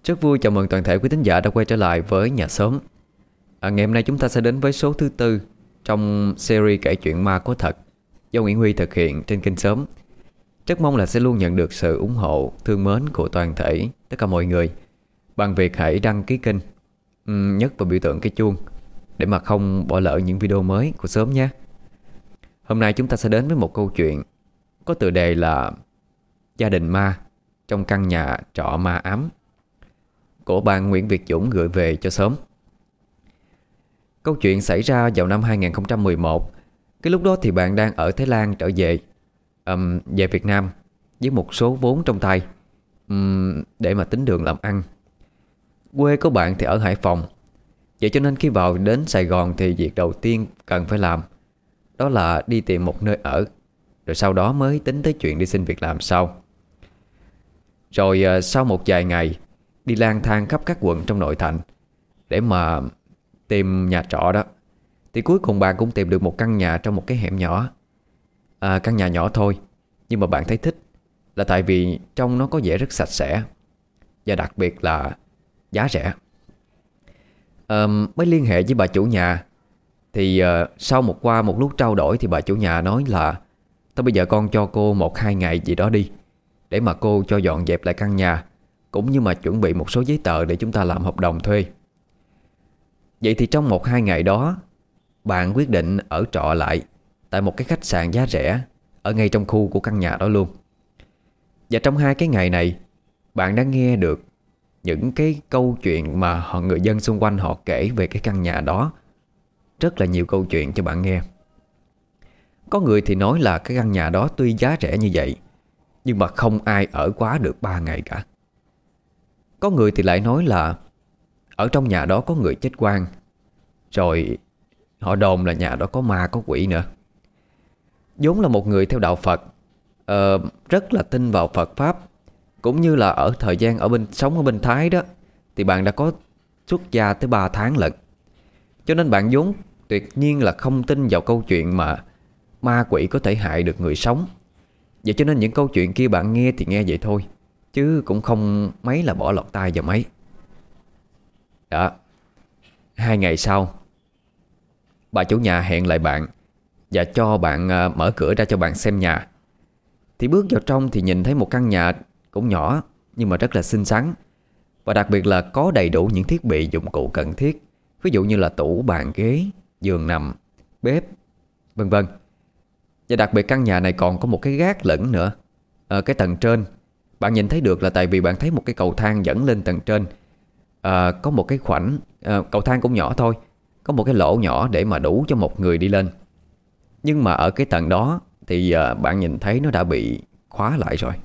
Rất vui chào mừng toàn thể quý thính giả đã quay trở lại với Nhà Xóm. Ngày hôm nay chúng ta sẽ đến với số thứ tư trong series kể chuyện ma có thật do Nguyễn Huy thực hiện trên kênh Xóm. Rất mong là sẽ luôn nhận được sự ủng hộ, thương mến của toàn thể tất cả mọi người bằng việc hãy đăng ký kênh, nhấn vào biểu tượng cái chuông để mà không bỏ lỡ những video mới của Xóm nhé. Hôm nay chúng ta sẽ đến với một câu chuyện có tựa đề là Gia đình ma trong căn nhà trọ ma ám, của bạn Nguyễn Việt Dũng gửi về cho Xóm. Câu chuyện xảy ra vào năm 2011. Cái lúc đó thì bạn đang ở Thái Lan trở về về Việt Nam với một số vốn trong tay để mà tính đường làm ăn. Quê của bạn thì ở Hải Phòng. Vậy cho nên khi vào đến Sài Gòn thì việc đầu tiên cần phải làm đó là đi tìm một nơi ở, rồi sau đó mới tính tới chuyện đi xin việc làm sau. Rồi sau một vài ngày đi lang thang khắp các quận trong nội thành để mà tìm nhà trọ đó, thì cuối cùng bạn cũng tìm được một căn nhà trong một cái hẻm nhỏ. Căn nhà nhỏ thôi, nhưng mà bạn thấy thích là tại vì trong nó có vẻ rất sạch sẽ, và đặc biệt là giá rẻ. Mới liên hệ với bà chủ nhà thì qua một lúc trao đổi thì bà chủ nhà nói là thôi bây giờ con cho cô 1-2 ngày gì đó đi, để mà cô cho dọn dẹp lại căn nhà, cũng như mà chuẩn bị một số giấy tờ để chúng ta làm hợp đồng thuê. Vậy thì trong 1-2 ngày đó, bạn quyết định ở trọ lại tại một cái khách sạn giá rẻ ở ngay trong khu của căn nhà đó luôn. Và trong 2 cái ngày này, bạn đã nghe được những cái câu chuyện mà người dân xung quanh họ kể về cái căn nhà đó. Rất là nhiều câu chuyện cho bạn nghe. Có người thì nói là cái căn nhà đó tuy giá rẻ như vậy, nhưng mà không ai ở quá được 3 ngày cả. Có người thì lại nói là ở trong nhà đó có người chết oan, rồi họ đồn là nhà đó có ma có quỷ nữa. vốn là một người theo đạo Phật, rất là tin vào Phật Pháp, cũng như là ở thời gian sống ở bên Thái đó, thì bạn đã có xuất gia tới 3 tháng lận. Cho nên bạn vốn tuyệt nhiên là không tin vào câu chuyện mà ma quỷ có thể hại được người sống. Vậy cho nên những câu chuyện kia bạn nghe thì nghe vậy thôi, chứ cũng không mấy là bỏ lọt tai vào mấy. Đó, 2 ngày sau, bà chủ nhà hẹn lại bạn và cho bạn mở cửa ra cho bạn xem nhà. Thì bước vào trong thì nhìn thấy một căn nhà cũng nhỏ nhưng mà rất là xinh xắn, và đặc biệt là có đầy đủ những thiết bị dụng cụ cần thiết. Ví dụ như là tủ, bàn, ghế, giường nằm, bếp, vân vân. Và đặc biệt căn nhà này còn có một cái gác lửng nữa. Ở cái tầng trên bạn nhìn thấy được là tại vì bạn thấy một cái cầu thang dẫn lên tầng trên. Có một cái khoảnh cầu thang cũng nhỏ thôi, có một cái lỗ nhỏ để mà đủ cho một người đi lên. Nhưng mà ở cái tầng đó thì bạn nhìn thấy nó đã bị khóa lại rồi.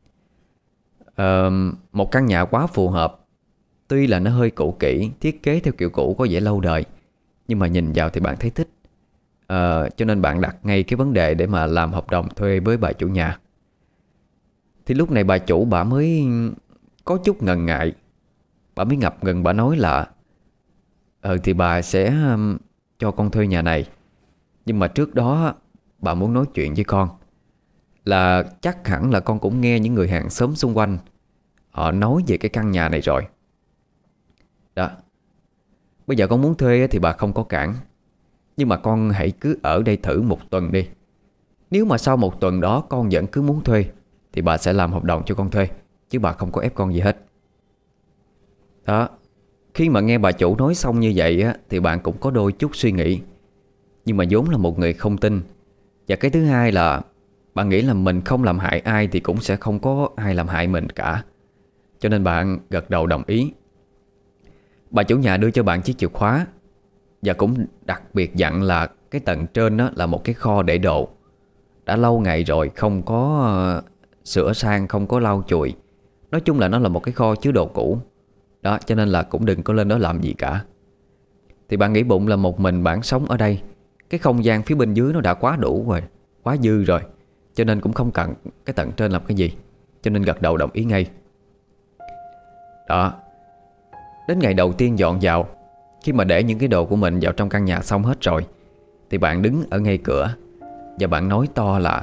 Một căn nhà quá phù hợp. Tuy là nó hơi cũ kỹ, thiết kế theo kiểu cũ có vẻ lâu đời, nhưng mà nhìn vào thì bạn thấy thích. Cho nên bạn đặt ngay cái vấn đề để mà làm hợp đồng thuê với bà chủ nhà. Thì lúc này bà chủ bà mới có chút ngần ngại. Bà mới ngập ngừng, bà nói là thì bà sẽ cho con thuê nhà này, nhưng mà trước đó bà muốn nói chuyện với con. Là chắc hẳn là con cũng nghe những người hàng xóm xung quanh họ nói về cái căn nhà này rồi. Đó, bây giờ con muốn thuê thì bà không có cản, nhưng mà con hãy cứ ở đây thử 1 tuần đi. Nếu mà sau 1 tuần đó con vẫn cứ muốn thuê thì bà sẽ làm hợp đồng cho con thuê, chứ bà không có ép con gì hết. Đó, khi mà nghe bà chủ nói xong như vậy á, thì bạn cũng có đôi chút suy nghĩ. Nhưng mà vốn là một người không tin. Và cái thứ hai là bạn nghĩ là mình không làm hại ai thì cũng sẽ không có ai làm hại mình cả. Cho nên bạn gật đầu đồng ý. Bà chủ nhà đưa cho bạn chiếc chìa khóa, và cũng đặc biệt dặn là cái tầng trên đó là một cái kho để đồ. Đã lâu ngày rồi không có sửa sang, không có lau chùi. Nói chung là nó là một cái kho chứa đồ cũ. Đó, cho nên là cũng đừng có lên đó làm gì cả. Thì bạn nghĩ bụng là một mình bạn sống ở đây, cái không gian phía bên dưới nó đã quá đủ rồi, quá dư rồi, cho nên cũng không cần cái tầng trên làm cái gì. Cho nên gật đầu đồng ý ngay. Đó, đến ngày đầu tiên dọn vào, khi mà để những cái đồ của mình vào trong căn nhà xong hết rồi, thì bạn đứng ở ngay cửa và bạn nói to là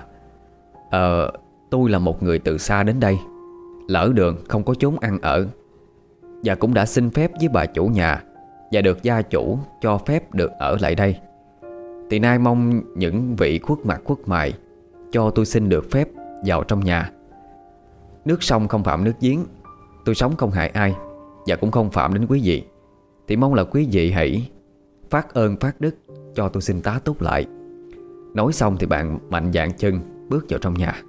tôi là một người từ xa đến đây, lỡ đường không có chốn ăn ở, và cũng đã xin phép với bà chủ nhà và được gia chủ cho phép được ở lại đây. Thì nay mong những vị khuất mặt khuất mày cho tôi xin được phép vào trong nhà. Nước sông không phạm nước giếng, tôi sống không hại ai và cũng không phạm đến quý vị. Thì mong là quý vị hãy phát ơn phát đức cho tôi xin tá túc lại. Nói xong thì bạn mạnh dạn chân bước vào trong nhà.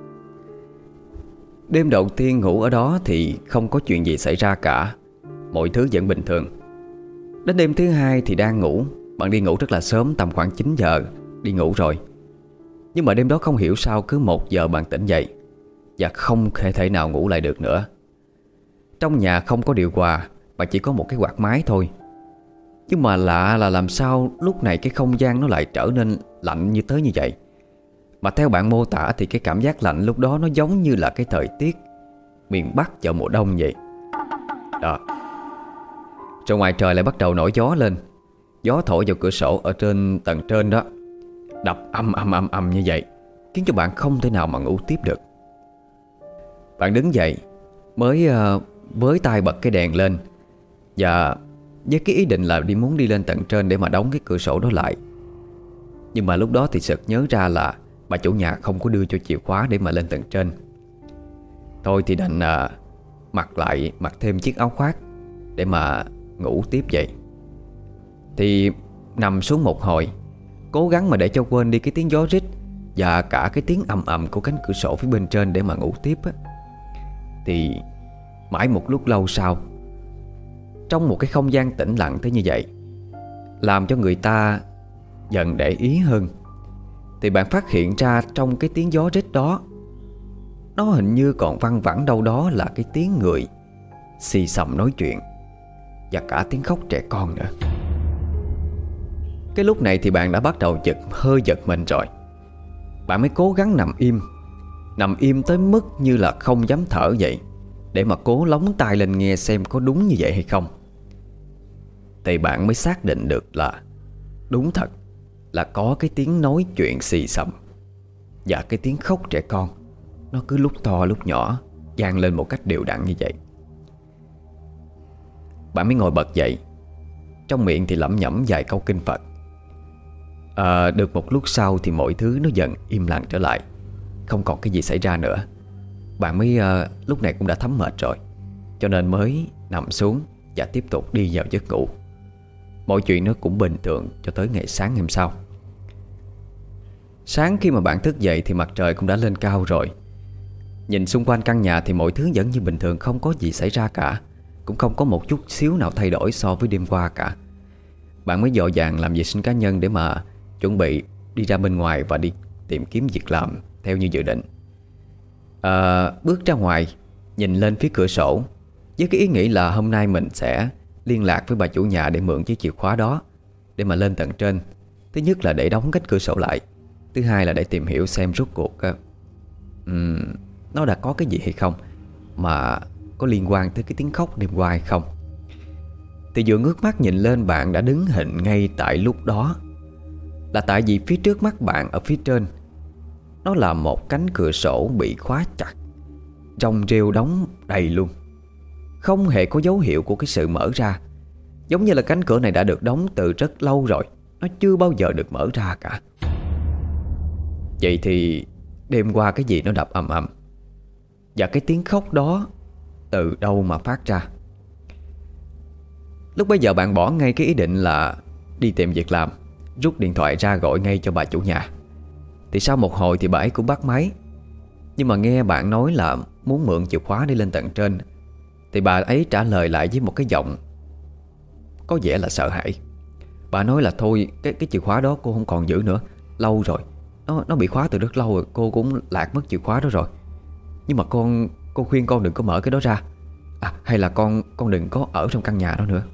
Đêm đầu tiên ngủ ở đó thì không có chuyện gì xảy ra cả, mọi thứ vẫn bình thường. Đến đêm thứ hai thì đang ngủ, bạn đi ngủ rất là sớm, tầm khoảng 9 giờ đi ngủ rồi. Nhưng mà đêm đó không hiểu sao cứ 1 giờ bạn tỉnh dậy và không thể nào ngủ lại được nữa. Trong nhà không có điều hòa mà chỉ có một cái quạt máy thôi. Nhưng mà lạ là làm sao lúc này cái không gian nó lại trở nên lạnh như tới như vậy. Mà theo bạn mô tả thì cái cảm giác lạnh lúc đó nó giống như là cái thời tiết miền Bắc vào mùa đông vậy. Đó. Rồi ngoài trời lại bắt đầu nổi gió lên. Gió thổi vào cửa sổ ở trên tầng trên đó, đập âm như vậy, khiến cho bạn không thể nào mà ngủ tiếp được. Bạn đứng dậy mới với tay bật cái đèn lên và với cái ý định là muốn đi lên tầng trên để mà đóng cái cửa sổ đó lại. Nhưng mà lúc đó thì sực nhớ ra là bà chủ nhà không có đưa cho chìa khóa để mà lên tầng trên. Thôi thì đành mặc thêm chiếc áo khoác để mà ngủ tiếp vậy. Thì nằm xuống một hồi, cố gắng mà để cho quên đi cái tiếng gió rít và cả cái tiếng ầm của cánh cửa sổ phía bên trên để mà ngủ tiếp á. Thì mãi một lúc lâu sau, trong một cái không gian tĩnh lặng tới như vậy, làm cho người ta dần để ý hơn, thì bạn phát hiện ra trong cái tiếng gió rít đó, nó hình như còn văng vẳng đâu đó là cái tiếng người xì xầm nói chuyện và cả tiếng khóc trẻ con nữa. Cái lúc này thì bạn đã bắt đầu hơi giật mình rồi. Bạn mới cố gắng nằm im tới mức như là không dám thở vậy, để mà cố lóng tai lên nghe xem có đúng như vậy hay không. Thì bạn mới xác định được là đúng thật là có cái tiếng nói chuyện xì xầm và cái tiếng khóc trẻ con, nó cứ lúc to lúc nhỏ vang lên một cách đều đặn như vậy. Bạn mới ngồi bật dậy, trong miệng thì lẩm nhẩm vài câu kinh Phật. Được một lúc sau thì mọi thứ nó dần im lặng trở lại, không còn cái gì xảy ra nữa. Bạn mới lúc này cũng đã thấm mệt rồi, cho nên mới nằm xuống và tiếp tục đi vào giấc ngủ. Mọi chuyện nó cũng bình thường cho tới ngày sáng hôm sau. Sáng khi mà bạn thức dậy thì mặt trời cũng đã lên cao rồi. Nhìn xung quanh căn nhà thì mọi thứ vẫn như bình thường, không có gì xảy ra cả, cũng không có một chút xíu nào thay đổi so với đêm qua cả. Bạn mới vội vàng làm vệ sinh cá nhân để mà chuẩn bị đi ra bên ngoài và đi tìm kiếm việc làm theo như dự định. Bước ra ngoài, nhìn lên phía cửa sổ với cái ý nghĩ là hôm nay mình sẽ liên lạc với bà chủ nhà để mượn chiếc chìa khóa đó để mà lên tầng trên. Thứ nhất là để đóng cánh cửa sổ lại, thứ hai là để tìm hiểu xem rốt cuộc nó đã có cái gì hay không, mà có liên quan tới cái tiếng khóc đêm qua hay không. Thì vừa ngước mắt nhìn lên, bạn đã đứng hình ngay tại lúc đó. Là tại vì phía trước mắt bạn ở phía trên, nó là một cánh cửa sổ bị khóa chặt, rong rêu đóng đầy luôn, không hề có dấu hiệu của cái sự mở ra. Giống như là cánh cửa này đã được đóng từ rất lâu rồi, nó chưa bao giờ được mở ra cả. Vậy thì đêm qua cái gì nó đập ầm ầm, và cái tiếng khóc đó từ đâu mà phát ra? Lúc bấy giờ bạn bỏ ngay cái ý định là đi tìm việc làm, rút điện thoại ra gọi ngay cho bà chủ nhà. Thì sau một hồi thì bà ấy cũng bắt máy, nhưng mà nghe bạn nói là muốn mượn chìa khóa đi lên tầng trên, thì bà ấy trả lời lại với một cái giọng có vẻ là sợ hãi. Bà nói là thôi, cái chìa khóa đó cô không còn giữ nữa, lâu rồi, nó bị khóa từ rất lâu rồi, cô cũng lạc mất chìa khóa đó rồi. Nhưng mà cô khuyên con đừng có mở cái đó ra, hay là con đừng có ở trong căn nhà đó nữa.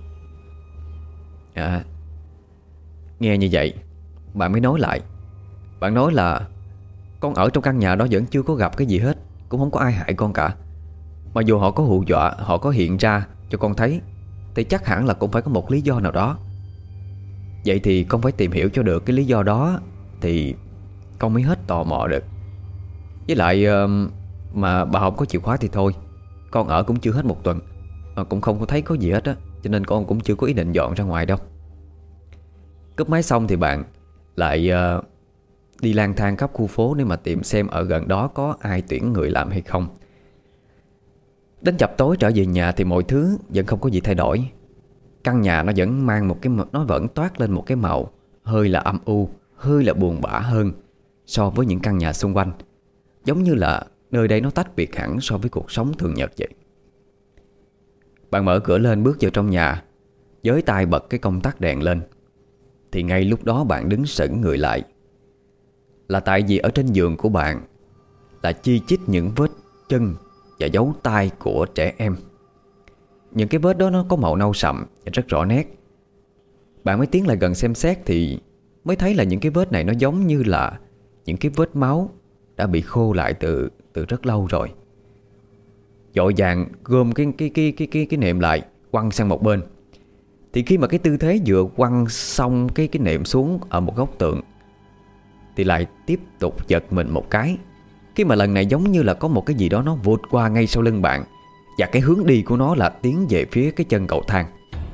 Nghe như vậy, bạn mới nói lại. Bạn nói là con ở trong căn nhà đó vẫn chưa có gặp cái gì hết, cũng không có ai hại con cả. Mà dù họ có hù dọa, họ có hiện ra cho con thấy, thì chắc hẳn là cũng phải có một lý do nào đó. Vậy thì con phải tìm hiểu cho được cái lý do đó thì con mới hết tò mò được. Với lại mà bà không có chìa khóa thì thôi, con ở cũng chưa hết một tuần, mà cũng không có thấy có gì hết á, cho nên con cũng chưa có ý định dọn ra ngoài đâu. Cúp máy xong thì bạn lại đi lang thang khắp khu phố để mà tìm xem ở gần đó có ai tuyển người làm hay không. Đến chập tối trở về nhà thì mọi thứ vẫn không có gì thay đổi. Căn nhà nó vẫn mang một cái, nó vẫn toát lên một cái màu hơi là âm u, hơi là buồn bã hơn so với những căn nhà xung quanh. Giống như là nơi đây nó tách biệt hẳn so với cuộc sống thường nhật vậy. Bạn mở cửa lên bước vào trong nhà, với tay bật cái công tắc đèn lên. Thì ngay lúc đó bạn đứng sững người lại. Là tại vì ở trên giường của bạn là chi chít những vết chân và dấu tay của trẻ em. Những cái vết đó nó có màu nâu sậm và rất rõ nét. Bạn mới tiến lại gần xem xét thì mới thấy là những cái vết này nó giống như là những cái vết máu đã bị khô lại từ rất lâu rồi. Vội vàng gom cái nệm lại, quăng sang một bên. Thì khi mà cái tư thế vừa quăng xong cái nệm xuống ở một góc tường thì lại tiếp tục giật mình một cái, khi mà lần này giống như là có một cái gì đó nó vụt qua ngay sau lưng bạn, và cái hướng đi của nó là tiến về phía cái chân cầu thang.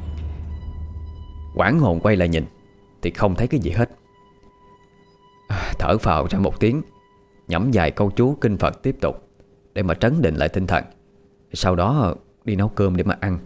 Hoảng hồn quay lại nhìn thì không thấy cái gì hết. Thở phào ra một tiếng, nhẩm vài câu chú kinh Phật tiếp tục để mà trấn định lại tinh thần. Sau đó đi nấu cơm để mà ăn.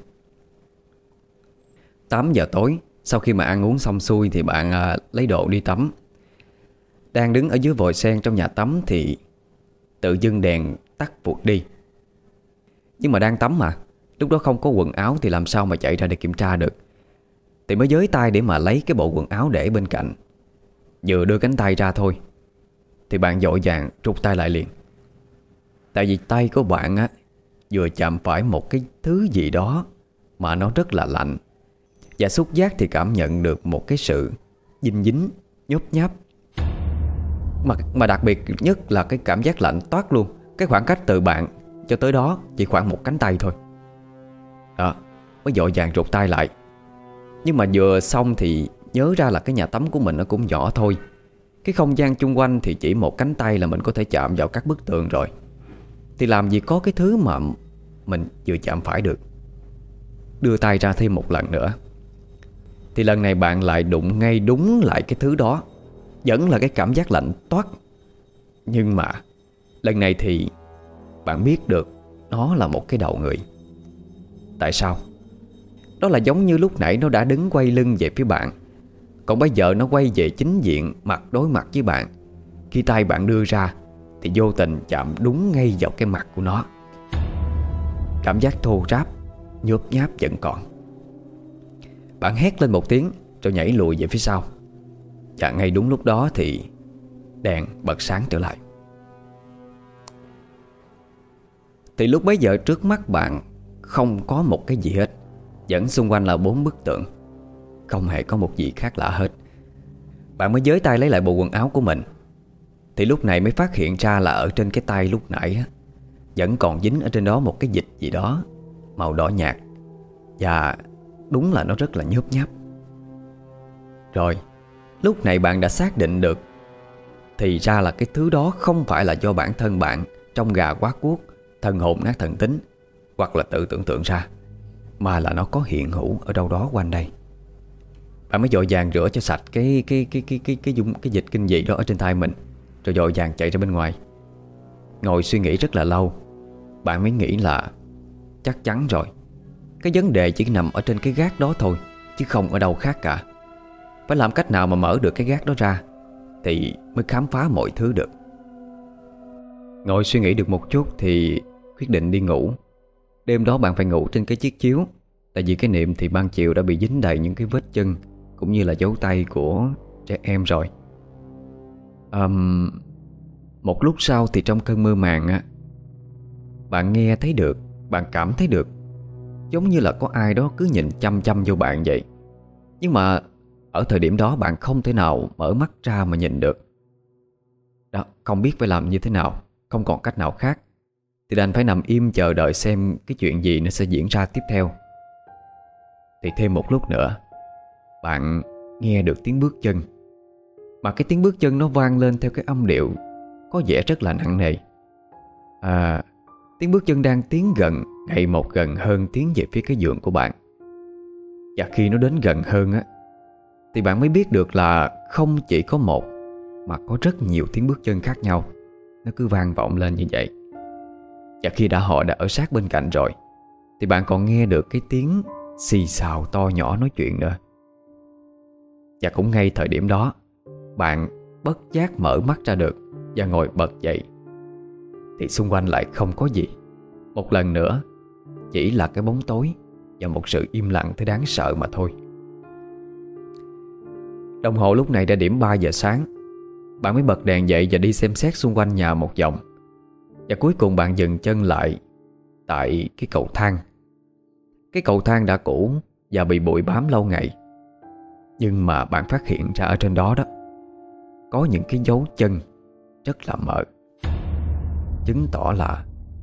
8 giờ tối, sau khi mà ăn uống xong xuôi thì bạn lấy đồ đi tắm. Đang đứng ở dưới vòi sen trong nhà tắm thì tự dưng đèn tắt vụt đi. Nhưng mà đang tắm mà, lúc đó không có quần áo thì làm sao mà chạy ra để kiểm tra được. Thì mới giới tay để mà lấy cái bộ quần áo để bên cạnh. Vừa đưa cánh tay ra thôi thì bạn vội vàng rút tay lại liền. Tại vì tay của bạn á vừa chạm phải một cái thứ gì đó mà nó rất là lạnh. Và xúc giác thì cảm nhận được một cái sự dinh dính, nhốp nháp. Mà đặc biệt nhất là cái cảm giác lạnh toát luôn. Cái khoảng cách từ bạn cho tới đó chỉ khoảng một cánh tay thôi. Đó, mới vội vàng rụt tay lại. Nhưng mà vừa xong thì nhớ ra là cái nhà tắm của mình nó cũng nhỏ thôi. Cái không gian chung quanh thì chỉ một cánh tay là mình có thể chạm vào các bức tường rồi. Thì làm gì có cái thứ mà mình vừa chạm phải được. Đưa tay ra thêm một lần nữa thì lần này bạn lại đụng ngay đúng lại cái thứ đó. Vẫn là cái cảm giác lạnh toát. Nhưng mà lần này thì bạn biết được nó là một cái đầu người. Tại sao? Đó là giống như lúc nãy nó đã đứng quay lưng về phía bạn, còn bây giờ nó quay về chính diện, mặt đối mặt với bạn. Khi tay bạn đưa ra thì vô tình chạm đúng ngay vào cái mặt của nó. Cảm giác thô ráp, nhớp nháp vẫn còn. Bạn hét lên một tiếng rồi nhảy lùi về phía sau. Và ngay đúng lúc đó thì đèn bật sáng trở lại. Thì lúc bấy giờ trước mắt bạn không có một cái gì hết. Vẫn xung quanh là 4 bức tượng. Không hề có một gì khác lạ hết. Bạn mới giới tay lấy lại bộ quần áo của mình. Thì lúc này mới phát hiện ra là ở trên cái tay lúc nãy á, vẫn còn dính ở trên đó một cái dịch gì đó màu đỏ nhạt. Và đúng là nó rất là nhớp nháp. Rồi lúc này bạn đã xác định được thì ra là cái thứ đó không phải là do bản thân bạn trong gà quá cuốc, thần hồn nát thần tính, hoặc là tự tưởng tượng ra, mà là nó có hiện hữu ở đâu đó quanh đây. Bạn mới vội vàng rửa cho sạch cái dịch kinh dị đó ở trên tay mình, rồi vội vàng chạy ra bên ngoài. Ngồi suy nghĩ rất là lâu, bạn mới nghĩ là chắc chắn rồi, cái vấn đề chỉ nằm ở trên cái gác đó thôi, chứ không ở đâu khác cả. Phải làm cách nào mà mở được cái gác đó ra thì mới khám phá mọi thứ được. Ngồi suy nghĩ được một chút thì quyết định đi ngủ. Đêm đó bạn phải ngủ trên cái chiếc chiếu. Tại vì cái nệm thì ban chiều đã bị dính đầy những cái vết chân cũng như là dấu tay của trẻ em rồi. Một lúc sau thì trong cơn mơ màng á, bạn nghe thấy được, bạn cảm thấy được giống như là có ai đó cứ nhìn chăm chăm vô bạn vậy. Nhưng mà ở thời điểm đó bạn không thể nào mở mắt ra mà nhìn được đó, không biết phải làm như thế nào, không còn cách nào khác thì đành phải nằm im chờ đợi xem cái chuyện gì nó sẽ diễn ra tiếp theo. Thì thêm một lúc nữa bạn nghe được tiếng bước chân. Mà cái tiếng bước chân nó vang lên theo cái âm điệu có vẻ rất là nặng nề. Tiếng bước chân đang tiến gần ngày một gần hơn tiến về phía cái giường của bạn. Và khi nó đến gần hơn á, thì bạn mới biết được là không chỉ có một mà có rất nhiều tiếng bước chân khác nhau. Nó cứ vang vọng lên như vậy. Và khi họ đã ở sát bên cạnh rồi, thì bạn còn nghe được cái tiếng xì xào to nhỏ nói chuyện nữa. Và cũng ngay thời điểm đó, bạn bất giác mở mắt ra được và ngồi bật dậy. Thì xung quanh lại không có gì. Một lần nữa, chỉ là cái bóng tối và một sự im lặng tới đáng sợ mà thôi. Đồng hồ lúc này đã điểm 3 giờ sáng. Bạn mới bật đèn dậy và đi xem xét xung quanh nhà một vòng. Và cuối cùng bạn dừng chân lại tại cái cầu thang. Cái cầu thang đã cũ và bị bụi bám lâu ngày. Nhưng mà bạn phát hiện ra ở trên đó có những cái dấu chân rất là mờ, chứng tỏ là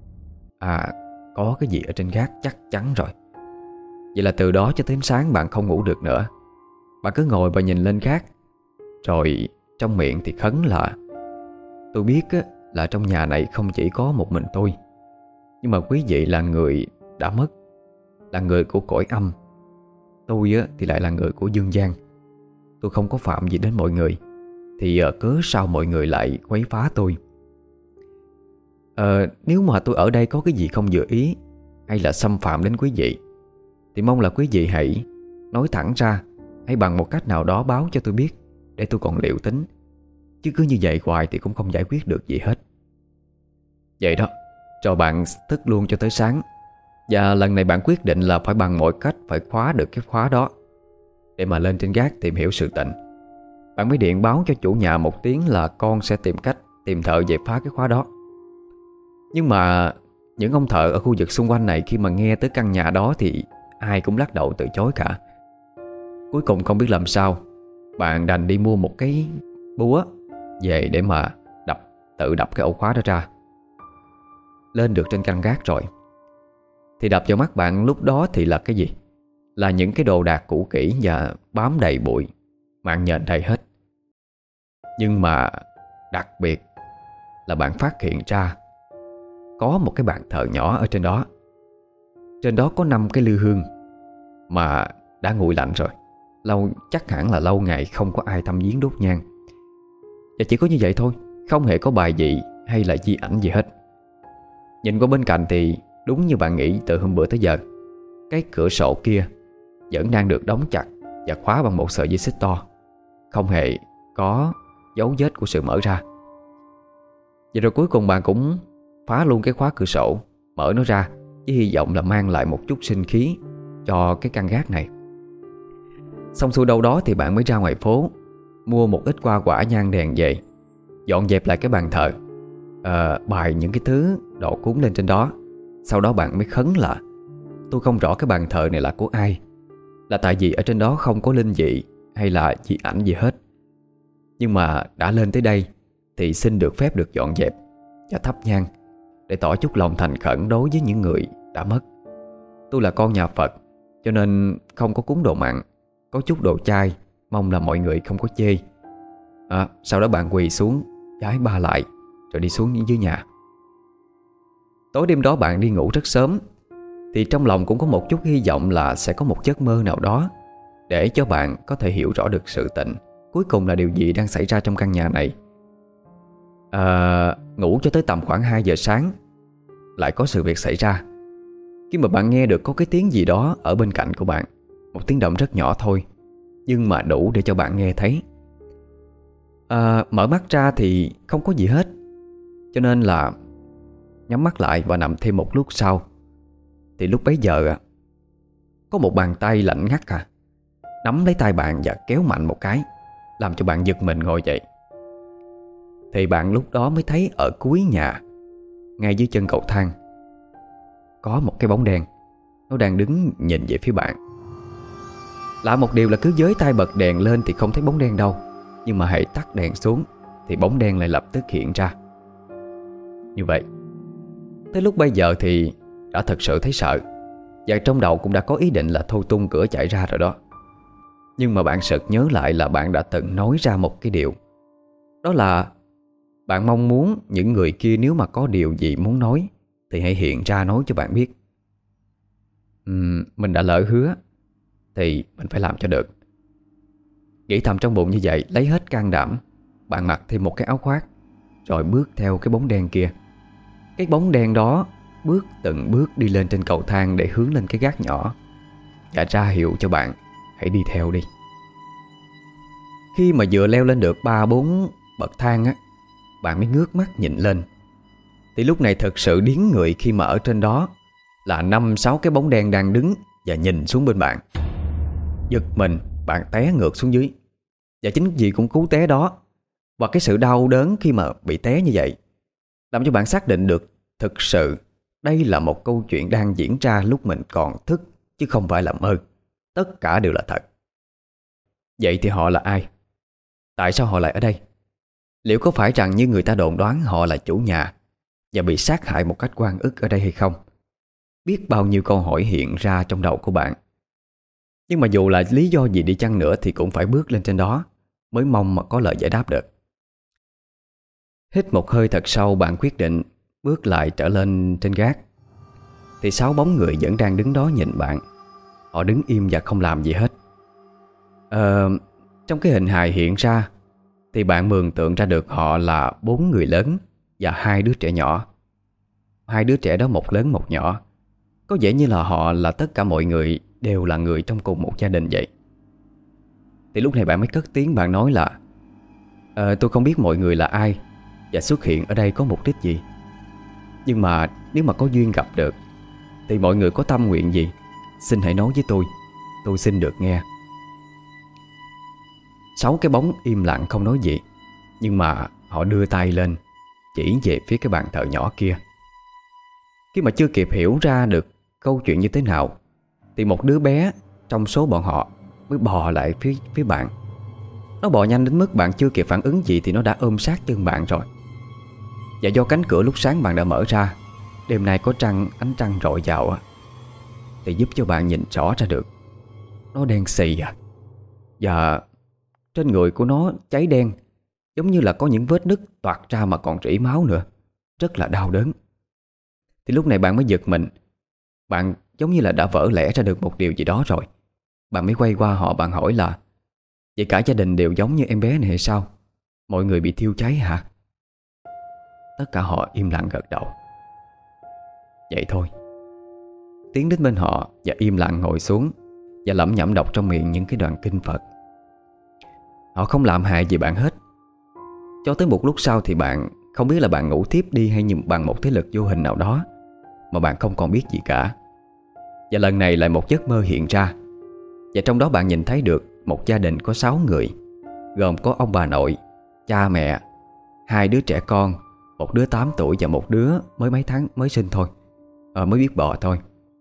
có cái gì ở trên gác chắc chắn rồi. Vậy là từ đó cho đến sáng bạn không ngủ được nữa. Bạn cứ ngồi và nhìn lên gác, rồi trong miệng thì khấn là: tôi biết là trong nhà này không chỉ có một mình tôi, nhưng mà quý vị là người đã mất, là người của cõi âm. Tôi thì lại là người của dương gian. Tôi không có phạm gì đến mọi người, thì cớ sao mọi người lại quấy phá tôi? Nếu mà tôi ở đây có cái gì không vừa ý hay là xâm phạm đến quý vị, thì mong là quý vị hãy nói thẳng ra, hay bằng một cách nào đó báo cho tôi biết, để tôi còn liệu tính. Chứ cứ như vậy hoài thì cũng không giải quyết được gì hết. Vậy đó, rồi bạn thức luôn cho tới sáng. Và lần này bạn quyết định là phải bằng mọi cách phải khóa được cái khóa đó, để mà lên trên gác tìm hiểu sự tình. Bạn mới điện báo cho chủ nhà một tiếng là con sẽ tìm cách tìm thợ về phá cái khóa đó. Nhưng mà những ông thợ ở khu vực xung quanh này khi mà nghe tới căn nhà đó thì ai cũng lắc đầu từ chối cả. Cuối cùng không biết làm sao, bạn đành đi mua một cái búa về để mà tự đập cái ổ khóa đó ra. Lên được trên căn gác rồi, thì đập vào mắt bạn lúc đó thì là cái gì? Là những cái đồ đạc cũ kỹ và bám đầy bụi, mạng nhện đầy hết. Nhưng mà đặc biệt là bạn phát hiện ra có một cái bàn thờ nhỏ ở trên đó. Trên đó có 5 cái lư hương mà đã nguội lạnh rồi. Chắc hẳn là lâu ngày không có ai thăm viếng đốt nhang. Và chỉ có như vậy thôi, không hề có bài vị hay là di ảnh gì hết. Nhìn qua bên cạnh thì đúng như bạn nghĩ từ hôm bữa tới giờ. Cái cửa sổ kia vẫn đang được đóng chặt và khóa bằng một sợi dây xích to, không hề có dấu vết của sự mở ra. Vậy rồi cuối cùng bạn cũng phá luôn cái khóa cửa sổ, mở nó ra với hy vọng là mang lại một chút sinh khí cho cái căn gác này. Xong xuôi đâu đó thì bạn mới ra ngoài phố, mua một ít hoa quả nhang đèn về, dọn dẹp lại cái bàn thờ, bày những cái thứ đồ cúng lên trên đó. Sau đó bạn mới khấn là: tôi không rõ cái bàn thờ này là của ai, là tại vì ở trên đó không có linh vị hay là di ảnh gì hết. Nhưng mà đã lên tới đây thì xin được phép được dọn dẹp và thắp nhang để tỏ chút lòng thành khẩn đối với những người đã mất. Tôi là con nhà Phật, cho nên không có cúng đồ mặn, có chút đồ chay, mong là mọi người không có chê. Sau đó bạn quỳ xuống vái ba lại, rồi đi xuống dưới nhà. Tối đêm đó bạn đi ngủ rất sớm, thì trong lòng cũng có một chút hy vọng là sẽ có một giấc mơ nào đó để cho bạn có thể hiểu rõ được sự tình cuối cùng là điều gì đang xảy ra trong căn nhà này. Ngủ cho tới tầm khoảng 2 giờ sáng, lại có sự việc xảy ra. Khi mà bạn nghe được có cái tiếng gì đó ở bên cạnh của bạn, một tiếng động rất nhỏ thôi, nhưng mà đủ để cho bạn nghe thấy. Mở mắt ra thì không có gì hết, cho nên là nhắm mắt lại và nằm thêm một lúc sau. Thì lúc bấy giờ có một bàn tay lạnh ngắt nắm lấy tay bạn và kéo mạnh một cái, làm cho bạn giật mình ngồi dậy. Thì bạn lúc đó mới thấy ở cuối nhà, ngay dưới chân cầu thang, có một cái bóng đen. Nó đang đứng nhìn về phía bạn. Lạ một điều là cứ với tay bật đèn lên thì không thấy bóng đen đâu, nhưng mà hãy tắt đèn xuống thì bóng đen lại lập tức hiện ra. Như vậy, tới lúc bây giờ thì đã thật sự thấy sợ, và trong đầu cũng đã có ý định là thôi tung cửa chạy ra rồi đó. Nhưng mà bạn sực nhớ lại là bạn đã từng nói ra một cái điều. Đó là bạn mong muốn những người kia nếu mà có điều gì muốn nói thì hãy hiện ra nói cho bạn biết. Mình đã lỡ hứa thì mình phải làm cho được. Nghĩ thầm trong bụng như vậy, lấy hết can đảm, bạn mặc thêm một cái áo khoác, rồi bước theo cái bóng đen kia. Cái bóng đen đó bước từng bước đi lên trên cầu thang để hướng lên cái gác nhỏ và ra hiệu cho bạn hãy đi theo đi. Khi mà vừa leo lên được 3-4 bậc thang á, bạn mới ngước mắt nhìn lên. Thì lúc này thật sự điếng người khi mà ở trên đó là 5-6 cái bóng đen đang đứng và nhìn xuống bên bạn. Giật mình, bạn té ngược xuống dưới. Và chính vì cũng cú té đó và cái sự đau đớn khi mà bị té như vậy làm cho bạn xác định được thực sự đây là một câu chuyện đang diễn ra lúc mình còn thức, chứ không phải là mơ. Tất cả đều là thật. Vậy thì họ là ai? Tại sao họ lại ở đây? Liệu có phải rằng như người ta đồn đoán họ là chủ nhà và bị sát hại một cách oan ức ở đây hay không? Biết bao nhiêu câu hỏi hiện ra trong đầu của bạn. Nhưng mà dù là lý do gì đi chăng nữa thì cũng phải bước lên trên đó, mới mong mà có lời giải đáp được. Hít một hơi thật sâu, bạn quyết định bước lại trở lên trên gác. Thì 6 bóng người vẫn đang đứng đó nhìn bạn. Họ đứng im và không làm gì hết. Trong cái hình hài hiện ra thì bạn mường tượng ra được họ là 4 người lớn và 2 đứa trẻ nhỏ. 2 đứa trẻ đó một lớn một nhỏ. Có vẻ như là họ là tất cả mọi người đều là người trong cùng một gia đình vậy. Thì lúc này bạn mới cất tiếng, bạn nói là tôi không biết mọi người là ai và xuất hiện ở đây có mục đích gì. Nhưng mà nếu mà có duyên gặp được thì mọi người có tâm nguyện gì, xin hãy nói với tôi xin được nghe. 6 cái bóng im lặng không nói gì, nhưng mà họ đưa tay lên chỉ về phía cái bàn thờ nhỏ kia. Khi mà chưa kịp hiểu ra được câu chuyện như thế nào thì một đứa bé trong số bọn họ mới bò lại phía bạn. Nó bò nhanh đến mức bạn chưa kịp phản ứng gì thì nó đã ôm sát chân bạn rồi. Và do cánh cửa lúc sáng bạn đã mở ra, đêm nay có ánh trăng rọi vào thì giúp cho bạn nhìn rõ ra được nó đen xì và trên người của nó cháy đen, giống như là có những vết nứt toạc ra mà còn rỉ máu nữa. Rất là đau đớn. Thì lúc này bạn mới giật mình. Bạn giống như là đã vỡ lẽ ra được một điều gì đó rồi. Bạn mới quay qua họ, bạn hỏi là vậy cả gia đình đều giống như em bé này hay sao? Mọi người bị thiêu cháy hả? Tất cả họ im lặng gật đầu. Vậy thôi. Tiến đến bên họ và im lặng ngồi xuống và lẩm nhẩm đọc trong miệng những cái đoạn kinh Phật. Họ không làm hại gì bạn hết. Cho tới một lúc sau thì bạn không biết là bạn ngủ tiếp đi hay như bằng một thế lực vô hình nào đó mà bạn không còn biết gì cả. Và lần này lại một giấc mơ hiện ra. Và trong đó bạn nhìn thấy được một gia đình có 6 người, gồm có ông bà nội, cha mẹ, 2 đứa trẻ con, một đứa 8 tuổi và một đứa mới mấy tháng mới sinh thôi, mới biết bò thôi.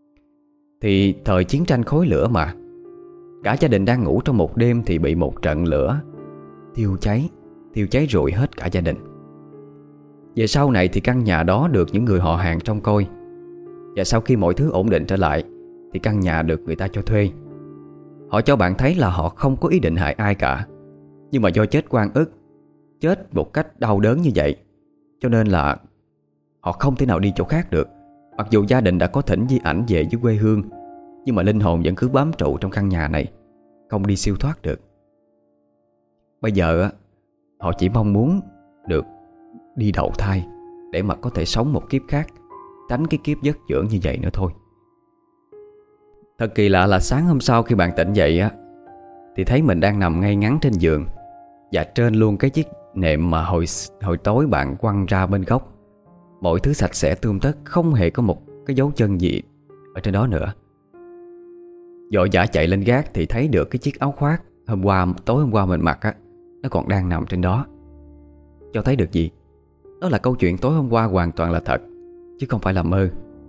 Thì thời chiến tranh khói lửa mà. Cả gia đình đang ngủ trong một đêm thì bị một trận lửa thiêu cháy rụi hết cả gia đình. Về sau này thì căn nhà đó được những người họ hàng trông coi. Và sau khi mọi thứ ổn định trở lại thì căn nhà được người ta cho thuê. Họ cho bạn thấy là họ không có ý định hại ai cả, nhưng mà do chết oan ức, chết một cách đau đớn như vậy, cho nên là họ không thể nào đi chỗ khác được. Mặc dù gia đình đã có thỉnh di ảnh về với quê hương, nhưng mà linh hồn vẫn cứ bám trụ trong căn nhà này, không đi siêu thoát được. Bây giờ họ chỉ mong muốn được đi đầu thai để mà có thể sống một kiếp khác, tránh cái kiếp vất vưởng như vậy nữa thôi. Thật kỳ lạ là sáng hôm sau khi bạn tỉnh dậy thì thấy mình đang nằm ngay ngắn trên giường, và trên luôn cái chiếc nệm mà hồi tối bạn quăng ra bên góc. Mọi thứ sạch sẽ tươm tất, không hề có một cái dấu chân gì ở trên đó nữa. Vội vã chạy lên gác thì thấy được cái chiếc áo khoác tối hôm qua mình mặc nó còn đang nằm trên đó. Cho thấy được gì? Đó là câu chuyện tối hôm qua hoàn toàn là thật, chứ không phải là mơ.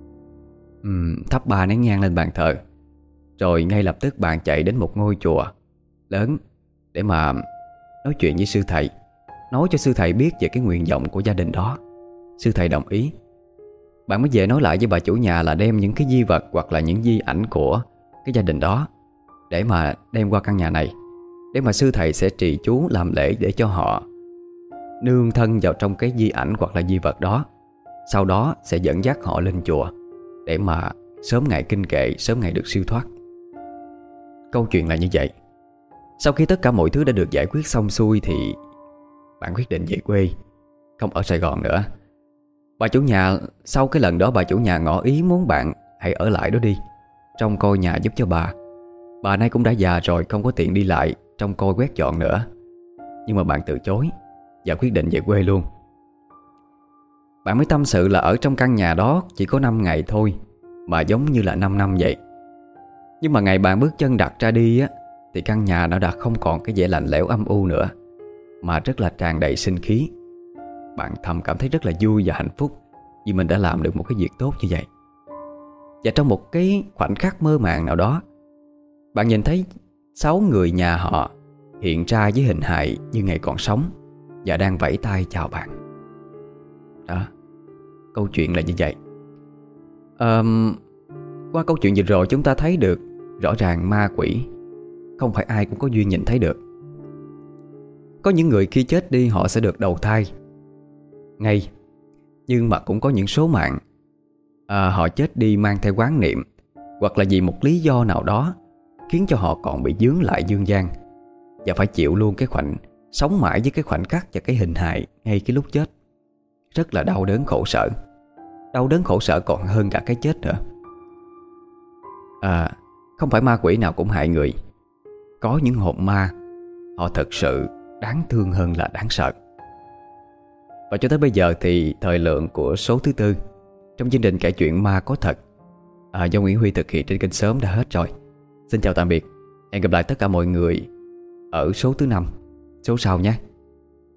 Thắp 3 nén nhang lên bàn thờ, rồi ngay lập tức bạn chạy đến một ngôi chùa lớn để mà nói chuyện với sư thầy, nói cho sư thầy biết về cái nguyện vọng của gia đình đó. Sư thầy đồng ý. Bạn mới về nói lại với bà chủ nhà là đem những cái di vật hoặc là những di ảnh của cái gia đình đó để mà đem qua căn nhà này, để mà sư thầy sẽ trì chú làm lễ để cho họ nương thân vào trong cái di ảnh hoặc là di vật đó. Sau đó sẽ dẫn dắt họ lên chùa để mà sớm ngày kinh kệ, sớm ngày được siêu thoát. Câu chuyện là như vậy. Sau khi tất cả mọi thứ đã được giải quyết xong xuôi thì bạn quyết định về quê, không ở Sài Gòn nữa. Bà chủ nhà, sau cái lần đó bà chủ nhà ngỏ ý muốn bạn hãy ở lại đó đi, trông coi nhà giúp cho bà. Bà nay cũng đã già rồi, không có tiện đi lại trông coi quét dọn nữa. Nhưng mà bạn từ chối và quyết định về quê luôn. Bạn mới tâm sự là ở trong căn nhà đó chỉ có 5 ngày thôi mà giống như là 5 năm vậy. Nhưng mà ngày bạn bước chân đặt ra đi á, thì căn nhà nó đã không còn cái vẻ lạnh lẽo âm u nữa, mà rất là tràn đầy sinh khí. Bạn thầm cảm thấy rất là vui và hạnh phúc vì mình đã làm được một cái việc tốt như vậy. Và trong một cái khoảnh khắc mơ màng nào đó, bạn nhìn thấy 6 người nhà họ hiện ra với hình hài như ngày còn sống và đang vẫy tay chào bạn. Đó, câu chuyện là như vậy. Qua câu chuyện vừa rồi chúng ta thấy được rõ ràng ma quỷ không phải ai cũng có duyên nhìn thấy được. Có những người khi chết đi họ sẽ được đầu thai ngay. Nhưng mà cũng có những số mạng họ chết đi mang theo oán niệm, hoặc là vì một lý do nào đó khiến cho họ còn bị dướng lại dương gian, và phải chịu luôn cái sống mãi với cái khoảnh khắc và cái hình hài ngay cái lúc chết. Rất là đau đớn khổ sở. Đau đớn khổ sở còn hơn cả cái chết nữa. Không phải ma quỷ nào cũng hại người. Có những hồn ma họ thật sự đáng thương hơn là đáng sợ. Và cho tới bây giờ thì thời lượng của số thứ 4 trong chương trình kể chuyện ma có thật do Nguyễn Huy thực hiện trên kênh Sớm đã hết rồi. Xin chào tạm biệt. Hẹn gặp lại tất cả mọi người ở số thứ 5 số sau nhé.